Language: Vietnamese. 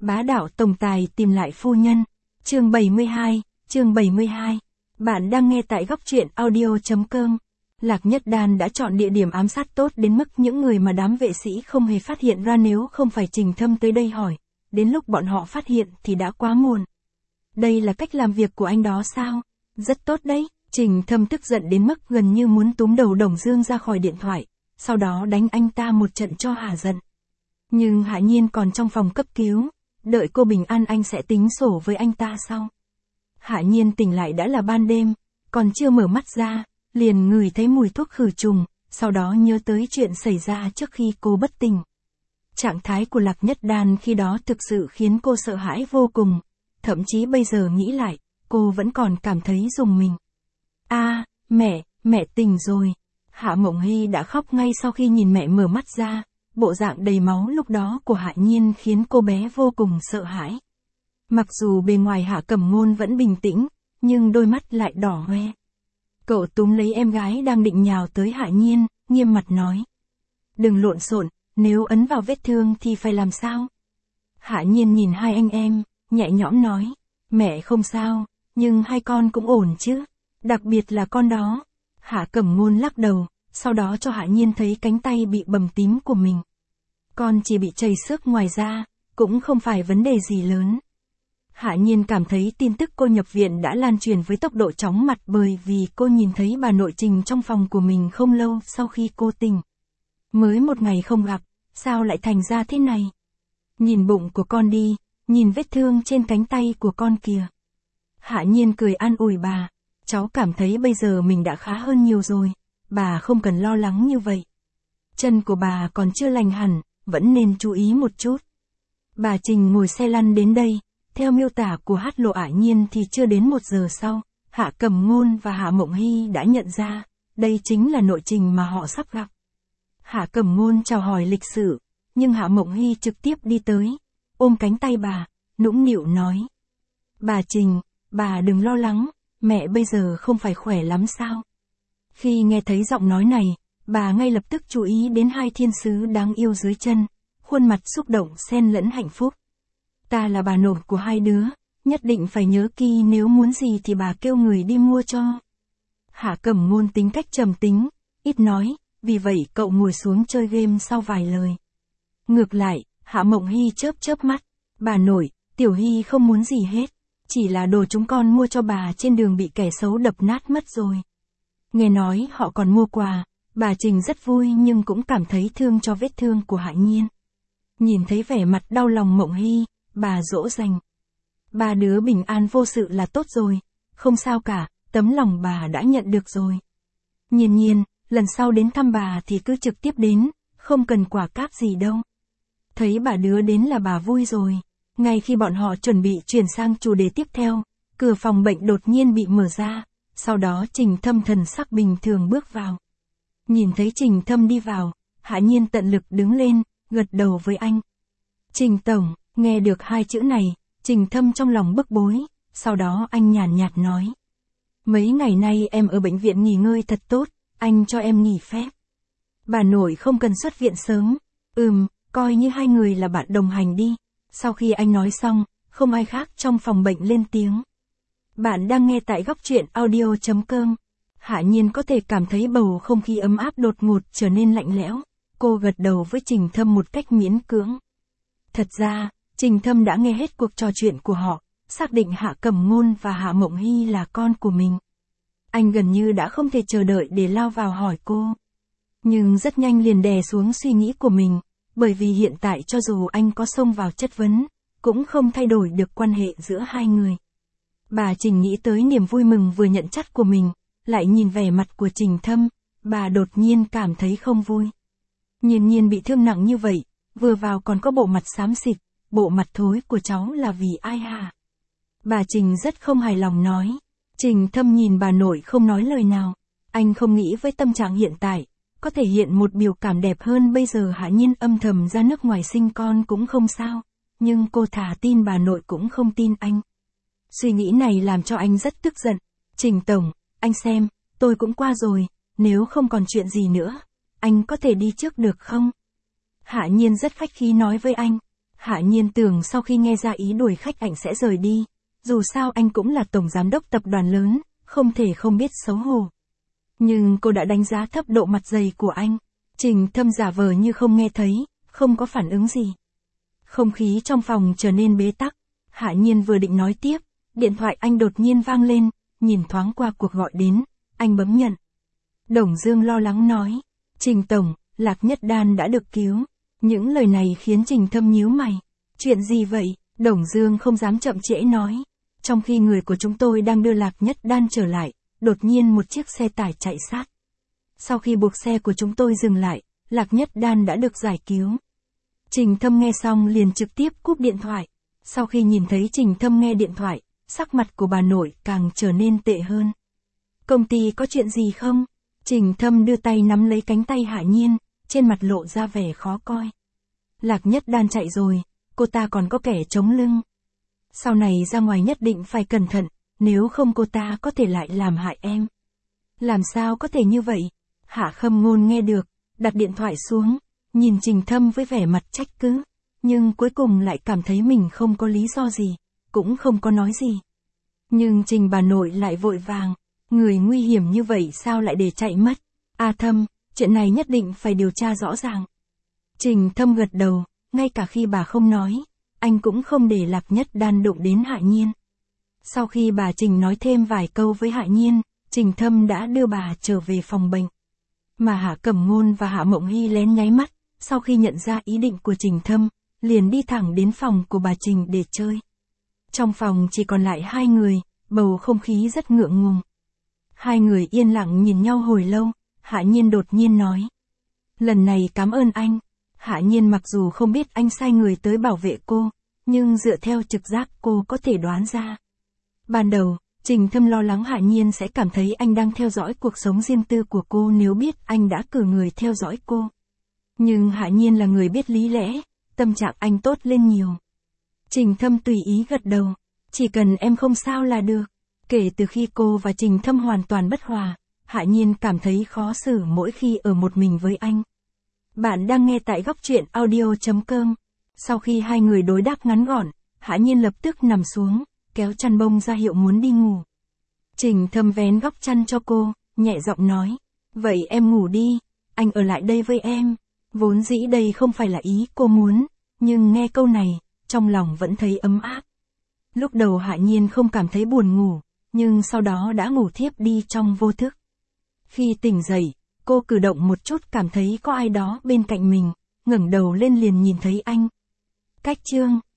Bá đạo tổng tài tìm lại phu nhân. Chương 72. Bạn đang nghe tại góc truyện audio.com. Lạc Nhất Đan đã chọn địa điểm ám sát tốt đến mức những người mà đám vệ sĩ không hề phát hiện ra nếu không phải Trình Thâm tới đây hỏi. Đến lúc bọn họ phát hiện thì đã quá muộn. Đây là cách làm việc của anh đó sao? Rất tốt đấy. Trình Thâm tức giận đến mức gần như muốn túm đầu Đồng Dương ra khỏi điện thoại, sau đó đánh anh ta một trận cho hả giận. Nhưng Hạ Nhiên còn trong phòng cấp cứu, đợi cô bình an anh sẽ tính sổ với anh ta sau. Hạ Nhiên tỉnh lại đã là ban đêm, còn chưa mở mắt ra, liền ngửi thấy mùi thuốc khử trùng, sau đó nhớ tới chuyện xảy ra trước khi cô bất tỉnh. Trạng thái của Lạc Nhất Đan khi đó thực sự khiến cô sợ hãi vô cùng, thậm chí bây giờ nghĩ lại, cô vẫn còn cảm thấy rùng mình. Mẹ tỉnh rồi. Hạ Mộng Hy đã khóc ngay sau khi nhìn mẹ mở mắt ra, bộ dạng đầy máu lúc đó của Hạ Nhiên khiến cô bé vô cùng sợ hãi. Mặc dù bề ngoài Hạ Cẩm Ngôn vẫn bình tĩnh, nhưng đôi mắt lại đỏ hoe. Cậu túm lấy em gái đang định nhào tới Hạ Nhiên, nghiêm mặt nói. Đừng lộn xộn, nếu ấn vào vết thương thì phải làm sao? Hạ Nhiên nhìn hai anh em, nhẹ nhõm nói. Mẹ không sao, nhưng hai con cũng ổn chứ, đặc biệt là con đó. Hạ Cẩm Ngôn lắc đầu, sau đó cho Hạ Nhiên thấy cánh tay bị bầm tím của mình. Con chỉ bị chảy xước ngoài da, cũng không phải vấn đề gì lớn. Hạ Nhiên cảm thấy tin tức cô nhập viện đã lan truyền với tốc độ chóng mặt bởi vì cô nhìn thấy bà nội Trình trong phòng của mình không lâu sau khi cô tỉnh. Mới một ngày không gặp, sao lại thành ra thế này? Nhìn bụng của con đi, nhìn vết thương trên cánh tay của con kìa. Hạ Nhiên cười an ủi bà, cháu cảm thấy bây giờ mình đã khá hơn nhiều rồi, bà không cần lo lắng như vậy. Chân của bà còn chưa lành hẳn, vẫn nên chú ý một chút. Bà Trình ngồi xe lăn đến đây, theo miêu tả của Hát Lộ Ả Nhiên thì chưa đến 1 giờ sau, Hạ Cẩm Ngôn và Hạ Mộng Hy đã nhận ra, đây chính là nội Trình mà họ sắp gặp. Hạ Cẩm Ngôn chào hỏi lịch sự, nhưng Hạ Mộng Hy trực tiếp đi tới, ôm cánh tay bà, nũng nịu nói. Bà Trình, bà đừng lo lắng, mẹ bây giờ không phải khỏe lắm sao? Khi nghe thấy giọng nói này, bà ngay lập tức chú ý đến hai thiên sứ đáng yêu dưới chân, khuôn mặt xúc động xen lẫn hạnh phúc. Ta là bà nội của hai đứa, nhất định phải nhớ kỹ nếu muốn gì thì bà kêu người đi mua cho. Hạ Cẩm Ngôn tính cách trầm tính, ít nói, vì vậy cậu ngồi xuống chơi game sau vài lời. Ngược lại, Hạ Mộng Hy chớp mắt, bà nội, Tiểu Hy không muốn gì hết, chỉ là đồ chúng con mua cho bà trên đường bị kẻ xấu đập nát mất rồi. Nghe nói họ còn mua quà, bà Trình rất vui nhưng cũng cảm thấy thương cho vết thương của Hạ Nhiên. Nhìn thấy vẻ mặt đau lòng Mộng Hy, bà dỗ dành. Ba đứa bình an vô sự là tốt rồi, không sao cả, tấm lòng bà đã nhận được rồi. Nhiên, lần sau đến thăm bà thì cứ trực tiếp đến, không cần quà cáp gì đâu. Thấy bà đứa đến là bà vui rồi. Ngay khi bọn họ chuẩn bị chuyển sang chủ đề tiếp theo, cửa phòng bệnh đột nhiên bị mở ra, sau đó Trình Thâm thần sắc bình thường bước vào. Nhìn thấy Trình Thâm đi vào, Hạ Nhiên tận lực đứng lên, gật đầu với anh. Trình Tổng, nghe được hai chữ này, Trình Thâm trong lòng bức bối, sau đó anh nhàn nhạt nói. Mấy ngày nay em ở bệnh viện nghỉ ngơi thật tốt, anh cho em nghỉ phép. Bà nội không cần xuất viện sớm, coi như hai người là bạn đồng hành đi. Sau khi anh nói xong, không ai khác trong phòng bệnh lên tiếng. Bạn đang nghe tại góc truyện audio.com. Hạ Nhiên có thể cảm thấy bầu không khí ấm áp đột ngột trở nên lạnh lẽo. Cô gật đầu với Trình Thâm một cách miễn cưỡng. Thật ra, Trình Thâm đã nghe hết cuộc trò chuyện của họ, xác định Hạ Cẩm Ngôn và Hạ Mộng Hy là con của mình. Anh gần như đã không thể chờ đợi để lao vào hỏi cô. Nhưng rất nhanh liền đè xuống suy nghĩ của mình. Bởi vì hiện tại cho dù anh có xông vào chất vấn, cũng không thay đổi được quan hệ giữa hai người. Bà Trình nghĩ tới niềm vui mừng vừa nhận chắt của mình, lại nhìn vẻ mặt của Trình Thâm, bà đột nhiên cảm thấy không vui. Nhiên bị thương nặng như vậy, vừa vào còn có bộ mặt xám xịt, bộ mặt thối của cháu là vì ai hả? Bà Trình rất không hài lòng nói. Trình Thâm nhìn bà nội không nói lời nào, anh không nghĩ với tâm trạng hiện tại. Có thể hiện một biểu cảm đẹp hơn bây giờ Hạ Nhiên âm thầm ra nước ngoài sinh con cũng không sao, nhưng cô thà tin bà nội cũng không tin anh. Suy nghĩ này làm cho anh rất tức giận. Trình Tổng, anh xem, tôi cũng qua rồi, nếu không còn chuyện gì nữa, anh có thể đi trước được không? Hạ Nhiên rất khách khí nói với anh. Hạ Nhiên tưởng sau khi nghe ra ý đuổi khách anh sẽ rời đi. Dù sao anh cũng là tổng giám đốc tập đoàn lớn, không thể không biết xấu hổ. Nhưng cô đã đánh giá thấp độ mặt dày của anh. Trình Thâm giả vờ như không nghe thấy, không có phản ứng gì. Không khí trong phòng trở nên bế tắc. Hạ Nhiên vừa định nói tiếp, điện thoại anh đột nhiên vang lên, nhìn thoáng qua cuộc gọi đến, anh bấm nhận. Đồng Dương lo lắng nói, Trình Tổng, Lạc Nhất Đan đã được cứu. Những lời này khiến Trình Thâm nhíu mày. Chuyện gì vậy? Đồng Dương không dám chậm trễ nói. Trong khi người của chúng tôi đang đưa Lạc Nhất Đan trở lại, đột nhiên một chiếc xe tải chạy sát. Sau khi buộc xe của chúng tôi dừng lại, Lạc Nhất Đan đã được giải cứu. Trình Thâm nghe xong liền trực tiếp cúp điện thoại. Sau khi nhìn thấy Trình Thâm nghe điện thoại, sắc mặt của bà nội càng trở nên tệ hơn. Công ty có chuyện gì không? Trình Thâm đưa tay nắm lấy cánh tay Hạ Nhiên, trên mặt lộ ra vẻ khó coi. Lạc Nhất Đan chạy rồi, cô ta còn có kẻ chống lưng. Sau này ra ngoài nhất định phải cẩn thận, nếu không cô ta có thể lại làm hại em. Làm sao có thể như vậy? Hạ Khâm Ngôn nghe được, đặt điện thoại xuống, nhìn Trình Thâm với vẻ mặt trách cứ, nhưng cuối cùng lại cảm thấy mình không có lý do gì, cũng không có nói gì. Nhưng Trình bà nội lại vội vàng, người nguy hiểm như vậy sao lại để chạy mất? Thâm, chuyện này nhất định phải điều tra rõ ràng. Trình Thâm gật đầu, ngay cả khi bà không nói, anh cũng không để Lạc Nhất Đan đụng đến Hạ Nhiên. Sau khi bà Trình nói thêm vài câu với Hạ Nhiên, Trình Thâm đã đưa bà trở về phòng bệnh. Mà Hạ Cẩm Ngôn và Hạ Mộng Hy lén nháy mắt, sau khi nhận ra ý định của Trình Thâm, liền đi thẳng đến phòng của bà Trình để chơi. Trong phòng chỉ còn lại hai người, bầu không khí rất ngượng ngùng. Hai người yên lặng nhìn nhau hồi lâu, Hạ Nhiên đột nhiên nói. Lần này cảm ơn anh. Hạ Nhiên mặc dù không biết anh sai người tới bảo vệ cô, nhưng dựa theo trực giác cô có thể đoán ra. Ban đầu, Trình Thâm lo lắng Hạ Nhiên sẽ cảm thấy anh đang theo dõi cuộc sống riêng tư của cô nếu biết anh đã cử người theo dõi cô. Nhưng Hạ Nhiên là người biết lý lẽ, tâm trạng anh tốt lên nhiều. Trình Thâm tùy ý gật đầu, chỉ cần em không sao là được. Kể từ khi cô và Trình Thâm hoàn toàn bất hòa, Hạ Nhiên cảm thấy khó xử mỗi khi ở một mình với anh. Bạn đang nghe tại góc truyện audio.com. Sau khi hai người đối đáp ngắn gọn, Hạ Nhiên lập tức nằm xuống, kéo chăn bông ra hiệu muốn đi ngủ. Trình Thâm vén góc chăn cho cô, nhẹ giọng nói. Vậy em ngủ đi, anh ở lại đây với em. Vốn dĩ đây không phải là ý cô muốn, nhưng nghe câu này, trong lòng vẫn thấy ấm áp. Lúc đầu Hạ Nhiên không cảm thấy buồn ngủ, nhưng sau đó đã ngủ thiếp đi trong vô thức. Khi tỉnh dậy, cô cử động một chút cảm thấy có ai đó bên cạnh mình, ngẩng đầu lên liền nhìn thấy anh. Cách chương